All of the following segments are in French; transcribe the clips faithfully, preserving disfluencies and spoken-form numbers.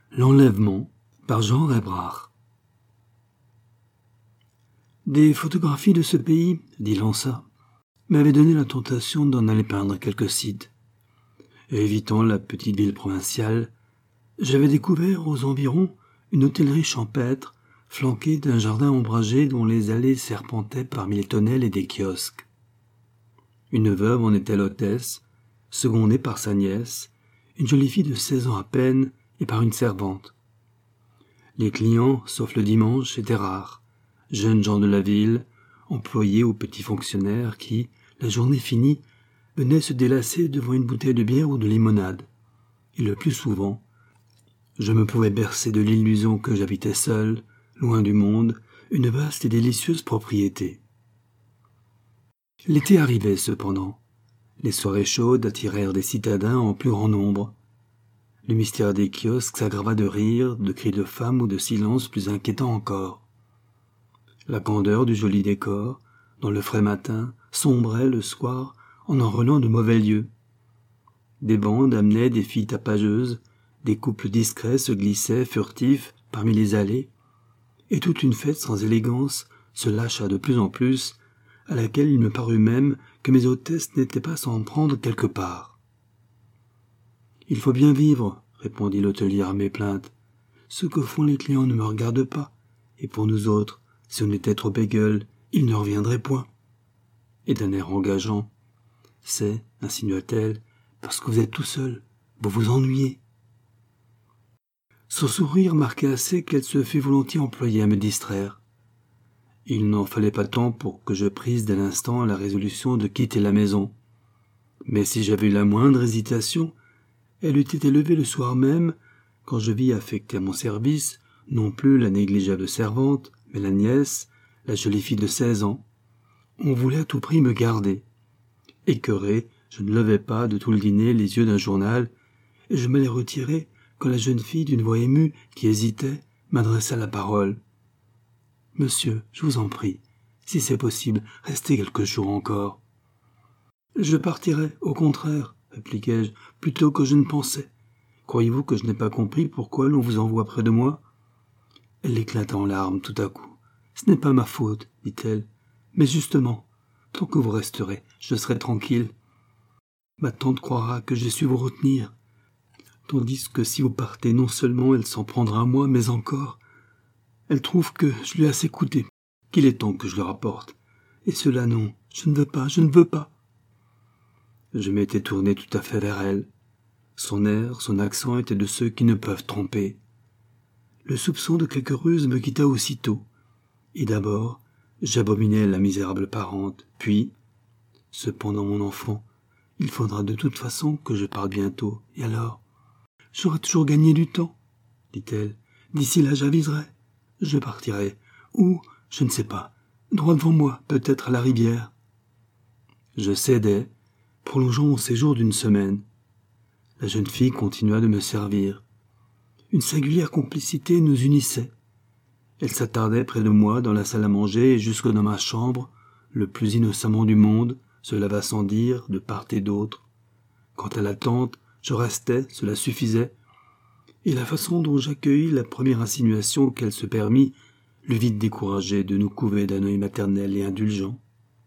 L'enlèvement par Jean Rebrach. Des photographies de ce pays, dit Lansat, m'avaient donné la tentation d'en aller peindre quelques sites. Et évitant la petite ville provinciale, j'avais découvert aux environs une hôtellerie champêtre flanquée d'un jardin ombragé dont les allées serpentaient parmi les tonnelles et des kiosques. Une veuve en était l'hôtesse, secondée par sa nièce, une jolie fille de seize ans à peine, et par une servante. Les clients, sauf le dimanche, étaient rares, jeunes gens de la ville, employés ou petits fonctionnaires qui, la journée finie, venaient se délasser devant une bouteille de bière ou de limonade. Et le plus souvent, je me pouvais bercer de l'illusion que j'habitais seul, loin du monde, une vaste et délicieuse propriété. L'été arrivait cependant. Les soirées chaudes attirèrent des citadins en plus grand nombre. Le mystère des kiosques s'aggrava de rires, de cris de femmes ou de silences plus inquiétants encore. La candeur du joli décor, dans le frais matin, sombrait le soir en enrôlant de mauvais lieux. Des bandes amenaient des filles tapageuses, des couples discrets se glissaient furtifs parmi les allées, et toute une fête sans élégance se lâcha de plus en plus, à laquelle il me parut même que mes hôtesses n'étaient pas sans prendre quelque part. « Il faut bien vivre, » répondit l'hôtelier à mes plaintes. « Ce que font les clients ne me regarde pas, et pour nous autres, si on était trop bégueule, ils ne reviendraient point. » Et d'un air engageant, « C'est, insinua-t-elle, parce que vous êtes tout seul, vous vous ennuyez. » Son sourire marquait assez qu'elle se fût volontiers employée à me distraire. Il n'en fallait pas tant pour que je prisse dès l'instant la résolution de quitter la maison. Mais si j'avais eu la moindre hésitation, elle eût été levée le soir même, quand je vis affecter à mon service, non plus la négligeable servante, mais la nièce, la jolie fille de seize ans. On voulait à tout prix me garder. Écœuré, je ne levais pas de tout le dîner les yeux d'un journal, et je m'allais retirer quand la jeune fille d'une voix émue, qui hésitait, m'adressa la parole. « Monsieur, je vous en prie, si c'est possible, restez quelques jours encore. »« Je partirai, au contraire, » répliquai-je, « plutôt que je ne pensais. Croyez-vous que je n'ai pas compris pourquoi l'on vous envoie près de moi ?» Elle éclata en larmes tout à coup. « Ce n'est pas ma faute, dit-elle, mais justement, tant que vous resterez, je serai tranquille. Ma tante croira que j'ai su vous retenir, tandis que si vous partez, non seulement elle s'en prendra à moi, mais encore, elle trouve que je lui ai assez coûté, qu'il est temps que je le rapporte. Et cela non, je ne veux pas, je ne veux pas. » Je m'étais tourné tout à fait vers elle. Son air, son accent étaient de ceux qui ne peuvent tromper. Le soupçon de quelque ruse me quitta aussitôt. Et d'abord, j'abominais la misérable parente. Puis, cependant mon enfant, il faudra de toute façon que je parte bientôt. Et alors, j'aurai toujours gagné du temps, dit-elle. D'ici là, j'aviserai. Je partirai. Ou, je ne sais pas, droit devant moi, peut-être à la rivière. Je cédai, prolongeant mon séjour d'une semaine. La jeune fille continua de me servir. Une singulière complicité nous unissait. Elle s'attardait près de moi dans la salle à manger et jusque dans ma chambre, le plus innocemment du monde, cela va sans dire, de part et d'autre. Quant à la tante, je restais, cela suffisait, et la façon dont j'accueillis la première insinuation qu'elle se permit l'eût vite découragé de nous couver d'un œil maternel et indulgent.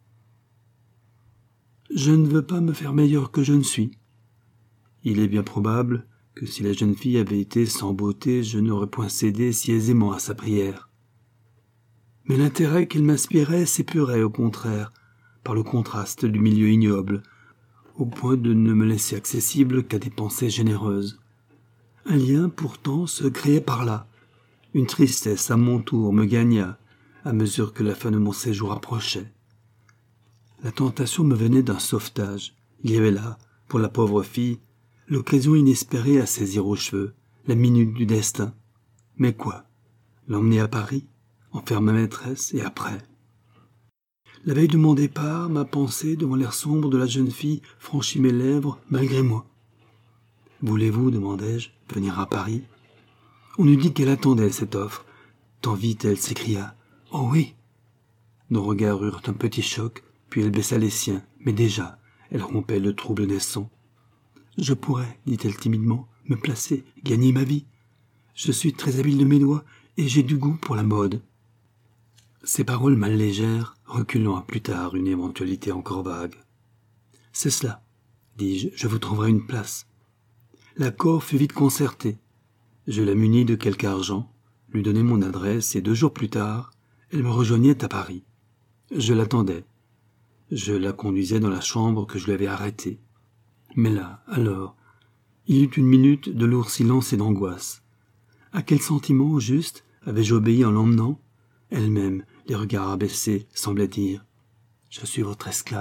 Je ne veux pas me faire meilleur que je ne suis. Il est bien probable que si la jeune fille avait été sans beauté, je n'aurais point cédé si aisément à sa prière. Mais l'intérêt qu'elle m'inspirait s'épurait au contraire, par le contraste du milieu ignoble, au point de ne me laisser accessible qu'à des pensées généreuses. Un lien pourtant se créait par là. Une tristesse à mon tour me gagna, à mesure que la fin de mon séjour approchait. La tentation me venait d'un sauvetage. Il y avait là, pour la pauvre fille, l'occasion inespérée à saisir aux cheveux, la minute du destin. Mais quoi? L'emmener à Paris, en faire ma maîtresse, et après? La veille de mon départ, ma pensée, devant l'air sombre de la jeune fille, franchit mes lèvres, malgré moi. « Voulez-vous, demandai-je, venir à Paris ?» On eût dit qu'elle attendait cette offre. Tant vite, elle s'écria « Oh oui !» Nos regards eurent un petit choc, puis elle baissa les siens, mais déjà, elle rompait le trouble naissant. « Je pourrais, dit-elle timidement, me placer, gagner ma vie. Je suis très habile de mes doigts et j'ai du goût pour la mode. » Ces paroles mal légères, reculant à plus tard une éventualité encore vague. « C'est cela, dis-je, je vous trouverai une place. » L'accord fut vite concerté. Je la munis de quelque argent, lui donnai mon adresse et deux jours plus tard, elle me rejoignait à Paris. Je l'attendais. Je la conduisais dans la chambre que je lui avais arrêtée. Mais là, alors, il y eut une minute de lourd silence et d'angoisse. À quel sentiment, au juste, avais-je obéi en l'emmenant? Elle-même, les regards abaissés, semblait dire « Je suis votre esclave ».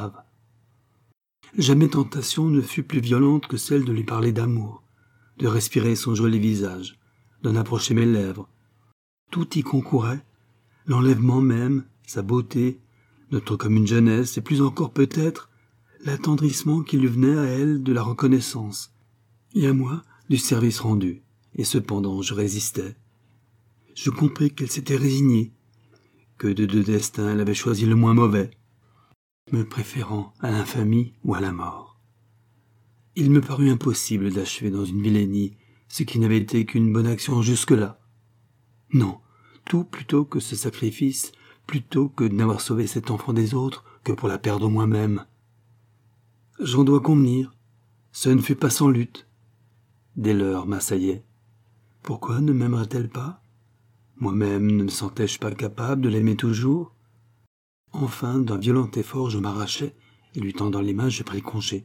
Jamais tentation ne fut plus violente que celle de lui parler d'amour, de respirer son joli visage, d'en approcher mes lèvres. Tout y concourait, l'enlèvement même, sa beauté, notre commune jeunesse, et plus encore peut-être l'attendrissement qui lui venait à elle de la reconnaissance, et à moi du service rendu, et cependant je résistais. Je compris qu'elle s'était résignée, que de deux destins elle avait choisi le moins mauvais, me préférant à l'infamie ou à la mort. Il me parut impossible d'achever dans une vilainie ce qui n'avait été qu'une bonne action jusque-là. Non, tout plutôt que ce sacrifice, plutôt que de n'avoir sauvé cet enfant des autres que pour la perdre moi-même. J'en dois convenir, ce ne fut pas sans lutte. Des leurs m'assaillaient. Pourquoi ne m'aimerait-elle pas? Moi-même ne me sentais-je pas capable de l'aimer toujours? Enfin, d'un violent effort, je m'arrachai, et lui tendant les mains, je pris congé.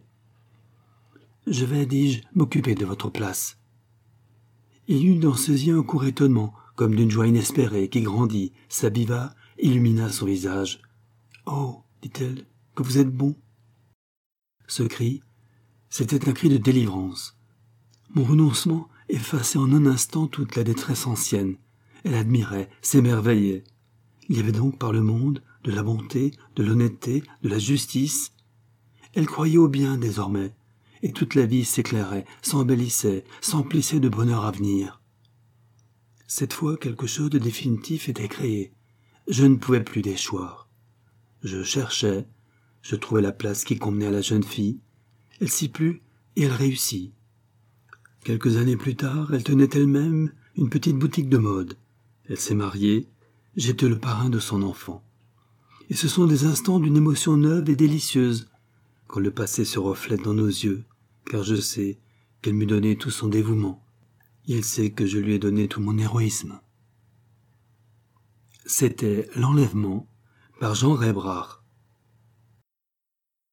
« Je vais, dis-je, m'occuper de votre place. » Il y eut dans ses yeux un court étonnement, comme d'une joie inespérée, qui grandit, s'aviva, illumina son visage. « Oh, dit-elle, que vous êtes bon !» Ce cri, c'était un cri de délivrance. Mon renoncement effaçait en un instant toute la détresse ancienne. Elle admirait, s'émerveillait. Il y avait donc par le monde de la bonté, de l'honnêteté, de la justice. Elle croyait au bien désormais, et toute la vie s'éclairait, s'embellissait, s'emplissait de bonheur à venir. Cette fois, quelque chose de définitif était créé. Je ne pouvais plus déchoir. Je cherchais, je trouvais la place qui convenait à la jeune fille. Elle s'y plut et elle réussit. Quelques années plus tard, elle tenait elle-même une petite boutique de mode. Elle s'est mariée, j'étais le parrain de son enfant. Et ce sont des instants d'une émotion neuve et délicieuse, quand le passé se reflète dans nos yeux, car je sais qu'elle m'eût donné tout son dévouement, et elle sait que je lui ai donné tout mon héroïsme. C'était L'Enlèvement par Jean Rebrach.